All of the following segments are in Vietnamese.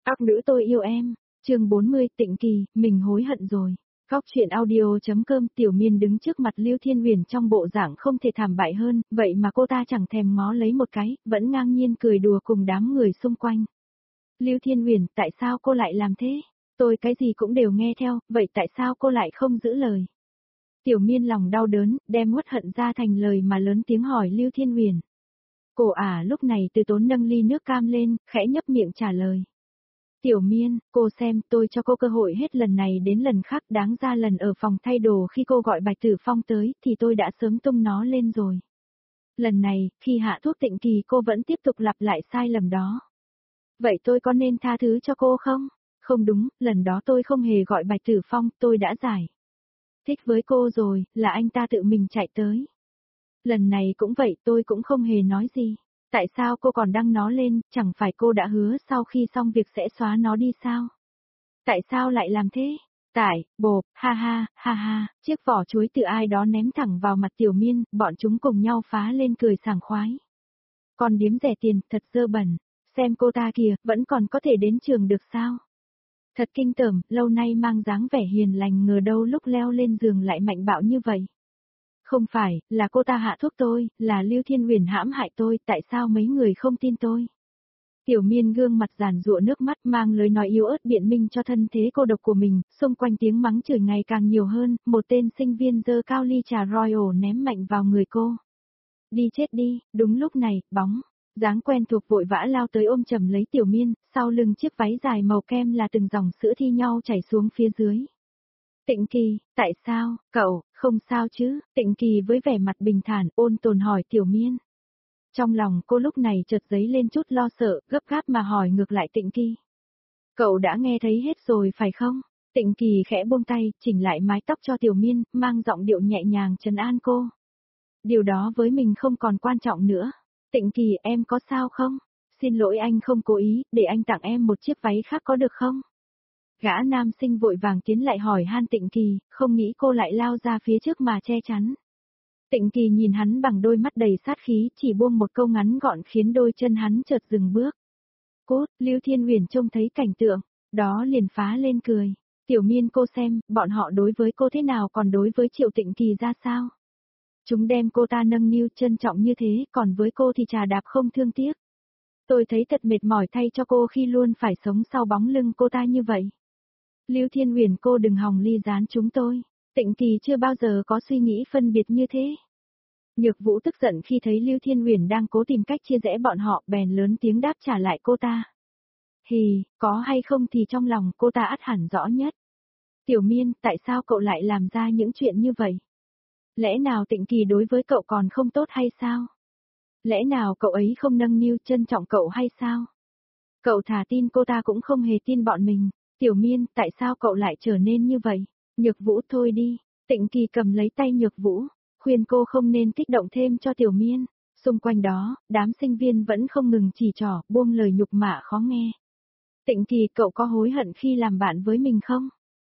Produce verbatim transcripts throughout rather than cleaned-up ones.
Các nữ tôi yêu em. Chương bốn mươi, Tịnh Kỳ, mình hối hận rồi. Góc truyện audio.com. Tiểu Miên đứng trước mặt Lưu Thiên Huyền trong bộ dạng không thể thảm bại hơn, vậy mà cô ta chẳng thèm ngó lấy một cái, vẫn ngang nhiên cười đùa cùng đám người xung quanh. Lưu Thiên Huyền, tại sao cô lại làm thế? Tôi cái gì cũng đều nghe theo, vậy tại sao cô lại không giữ lời? Tiểu Miên lòng đau đớn, đem uất hận ra thành lời mà lớn tiếng hỏi Lưu Thiên Huyền. Cô ả lúc này từ tốn nâng ly nước cam lên, khẽ nhấp miệng trả lời. Tiểu Miên, cô xem, tôi cho cô cơ hội hết lần này đến lần khác, đáng ra lần ở phòng thay đồ khi cô gọi Bạch Tử Phong tới, thì tôi đã sớm tung nó lên rồi. Lần này, khi hạ thuốc Tịnh Kỳ cô vẫn tiếp tục lặp lại sai lầm đó. Vậy tôi có nên tha thứ cho cô không? Không đúng, lần đó tôi không hề gọi Bạch Tử Phong, tôi đã giải thích với cô rồi, là anh ta tự mình chạy tới. Lần này cũng vậy, tôi cũng không hề nói gì. Tại sao cô còn đăng nó lên, chẳng phải cô đã hứa sau khi xong việc sẽ xóa nó đi sao? Tại sao lại làm thế? Tại, bộp, ha ha, ha ha, chiếc vỏ chuối từ ai đó ném thẳng vào mặt Tiểu Miên, bọn chúng cùng nhau phá lên cười sảng khoái. Còn điếm rẻ tiền, thật dơ bẩn, xem cô ta kìa, vẫn còn có thể đến trường được sao? Thật kinh tởm, lâu nay mang dáng vẻ hiền lành ngờ đâu lúc leo lên giường lại mạnh bạo như vậy. Không phải, là cô ta hạ thuốc tôi, là Lưu Thiên Huyền hãm hại tôi, tại sao mấy người không tin tôi? Tiểu Miên gương mặt giàn giụa nước mắt mang lời nói yếu ớt biện minh cho thân thế cô độc của mình, xung quanh tiếng mắng chửi ngày càng nhiều hơn, một tên sinh viên giơ cao ly trà Royal ném mạnh vào người cô. Đi chết đi, đúng lúc này, bóng, dáng quen thuộc vội vã lao tới ôm chầm lấy Tiểu Miên, sau lưng chiếc váy dài màu kem là từng dòng sữa thi nhau chảy xuống phía dưới. Tịnh Kỳ, tại sao, cậu, không sao chứ? Tịnh Kỳ với vẻ mặt bình thản ôn tồn hỏi Tiểu Miên. Trong lòng cô lúc này chợt dấy lên chút lo sợ, gấp gáp mà hỏi ngược lại Tịnh Kỳ. Cậu đã nghe thấy hết rồi phải không? Tịnh Kỳ khẽ buông tay, chỉnh lại mái tóc cho Tiểu Miên, mang giọng điệu nhẹ nhàng trấn an cô. Điều đó với mình không còn quan trọng nữa. Tịnh Kỳ, em có sao không? Xin lỗi anh không cố ý, để anh tặng em một chiếc váy khác có được không? Gã nam sinh vội vàng tiến lại hỏi han Tịnh Kỳ, không nghĩ cô lại lao ra phía trước mà che chắn. Tịnh Kỳ nhìn hắn bằng đôi mắt đầy sát khí, chỉ buông một câu ngắn gọn khiến đôi chân hắn chợt dừng bước. Cốt, Lưu Thiên Huyền trông thấy cảnh tượng, đó liền phá lên cười. Tiểu Miên cô xem, bọn họ đối với cô thế nào còn đối với Triệu Tịnh Kỳ ra sao? Chúng đem cô ta nâng niu trân trọng như thế, còn với cô thì trà đạp không thương tiếc. Tôi thấy thật mệt mỏi thay cho cô khi luôn phải sống sau bóng lưng cô ta như vậy. Lưu Thiên Huyền cô đừng hòng ly gián chúng tôi. Tịnh Kỳ chưa bao giờ có suy nghĩ phân biệt như thế. Nhược Vũ tức giận khi thấy Lưu Thiên Huyền đang cố tìm cách chia rẽ bọn họ, bèn lớn tiếng đáp trả lại cô ta. Hì, có hay không thì trong lòng cô ta ắt hẳn rõ nhất. Tiểu Miên, tại sao cậu lại làm ra những chuyện như vậy? Lẽ nào Tịnh Kỳ đối với cậu còn không tốt hay sao? Lẽ nào cậu ấy không nâng niu trân trọng cậu hay sao? Cậu thà tin cô ta cũng không hề tin bọn mình. Tiểu Miên, tại sao cậu lại trở nên như vậy? Nhược Vũ thôi đi. Tịnh Kỳ cầm lấy tay Nhược Vũ, khuyên cô không nên kích động thêm cho Tiểu Miên. Xung quanh đó, đám sinh viên vẫn không ngừng chỉ trỏ, buông lời nhục mạ khó nghe. Tịnh Kỳ, cậu có hối hận khi làm bạn với mình không?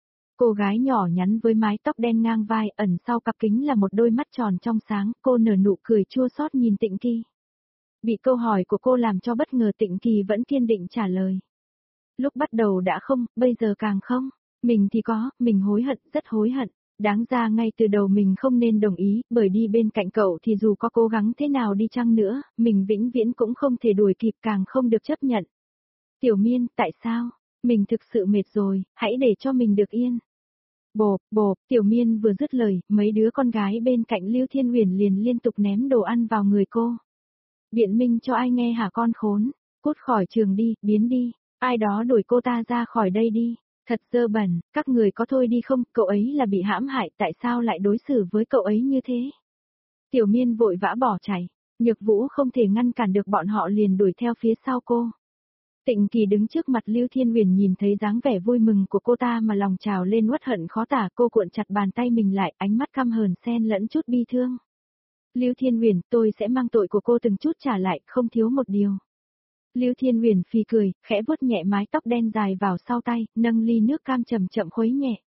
Cô gái nhỏ nhắn với mái tóc đen ngang vai, ẩn sau cặp kính là một đôi mắt tròn trong sáng, cô nở nụ cười chua xót nhìn Tịnh Kỳ. Bị câu hỏi của cô làm cho bất ngờ, Tịnh Kỳ vẫn kiên định trả lời. Lúc bắt đầu đã không, bây giờ càng không. Mình thì có, mình hối hận, rất hối hận. Đáng ra ngay từ đầu mình không nên đồng ý, bởi đi bên cạnh cậu thì dù có cố gắng thế nào đi chăng nữa, mình vĩnh viễn cũng không thể đuổi kịp, càng không được chấp nhận. Tiểu Miên, tại sao? Mình thực sự mệt rồi, hãy để cho mình được yên. Bộp, bộp, Tiểu Miên vừa dứt lời, mấy đứa con gái bên cạnh Lưu Thiên Huyền liền liên tục ném đồ ăn vào người cô. Biện minh cho ai nghe hả con khốn? Cút khỏi trường đi, biến đi. Ai đó đuổi cô ta ra khỏi đây đi. Thật dơ bẩn, các người có thôi đi không? Cậu ấy là bị hãm hại, tại sao lại đối xử với cậu ấy như thế? Tiểu Miên vội vã bỏ chạy. Nhược Vũ không thể ngăn cản được bọn họ liền đuổi theo phía sau cô. Tịnh Kỳ đứng trước mặt Lưu Thiên Huyền nhìn thấy dáng vẻ vui mừng của cô ta mà lòng trào lên uất hận khó tả, cô cuộn chặt bàn tay mình lại, ánh mắt căm hờn xen lẫn chút bi thương. Lưu Thiên Huyền, tôi sẽ mang tội của cô từng chút trả lại, không thiếu một điều. Lưu Thiên Huyền phì cười, khẽ vuốt nhẹ mái tóc đen dài vào sau tay, nâng ly nước cam chậm chậm khuấy nhẹ.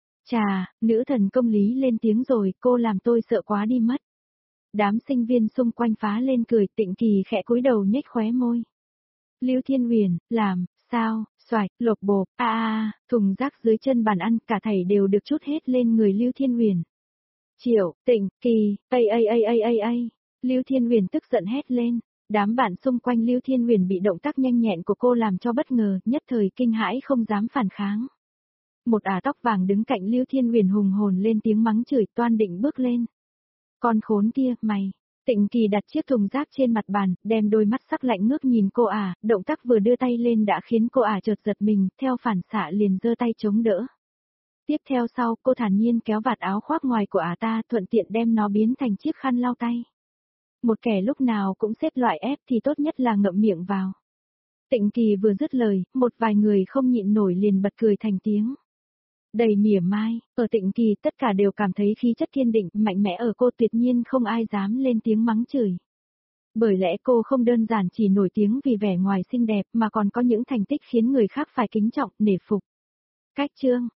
Chà, nữ thần công lý lên tiếng rồi, cô làm tôi sợ quá đi mất. Đám sinh viên xung quanh phá lên cười, Tịnh Kỳ khẽ cúi đầu nhếch khóe môi. Lưu Thiên Huyền, làm, sao, Xoài, lộc bộp, a a a, thùng rác dưới chân bàn ăn cả thảy đều được trút hết lên người Lưu Thiên Huyền. Triệu, Tịnh, Kỳ, ây ây ây ây ây ây. Lưu Thiên Huyền tức giận hét lên. Đám bạn xung quanh Lưu Thiên Huyền bị động tác nhanh nhẹn của cô làm cho bất ngờ, nhất thời kinh hãi không dám phản kháng. Một ả tóc vàng đứng cạnh Lưu Thiên Huyền hùng hồn lên tiếng mắng chửi, toan định bước lên. Con khốn kia, mày. Tịnh Kỳ đặt chiếc thùng rác trên mặt bàn, đem đôi mắt sắc lạnh ngước nhìn cô ả, động tác vừa đưa tay lên đã khiến cô ả chợt giật mình, theo phản xạ liền giơ tay chống đỡ. Tiếp theo sau, cô thản nhiên kéo vạt áo khoác ngoài của ả ta, thuận tiện đem nó biến thành chiếc khăn lau tay. Một kẻ lúc nào cũng xếp loại ép thì tốt nhất là ngậm miệng vào. Tịnh Kỳ vừa dứt lời, một vài người không nhịn nổi liền bật cười thành tiếng. Đầy mỉa mai, ở Tịnh Kỳ tất cả đều cảm thấy khí chất kiên định, mạnh mẽ ở cô, tuyệt nhiên không ai dám lên tiếng mắng chửi. Bởi lẽ cô không đơn giản chỉ nổi tiếng vì vẻ ngoài xinh đẹp mà còn có những thành tích khiến người khác phải kính trọng, nể phục. Cách chương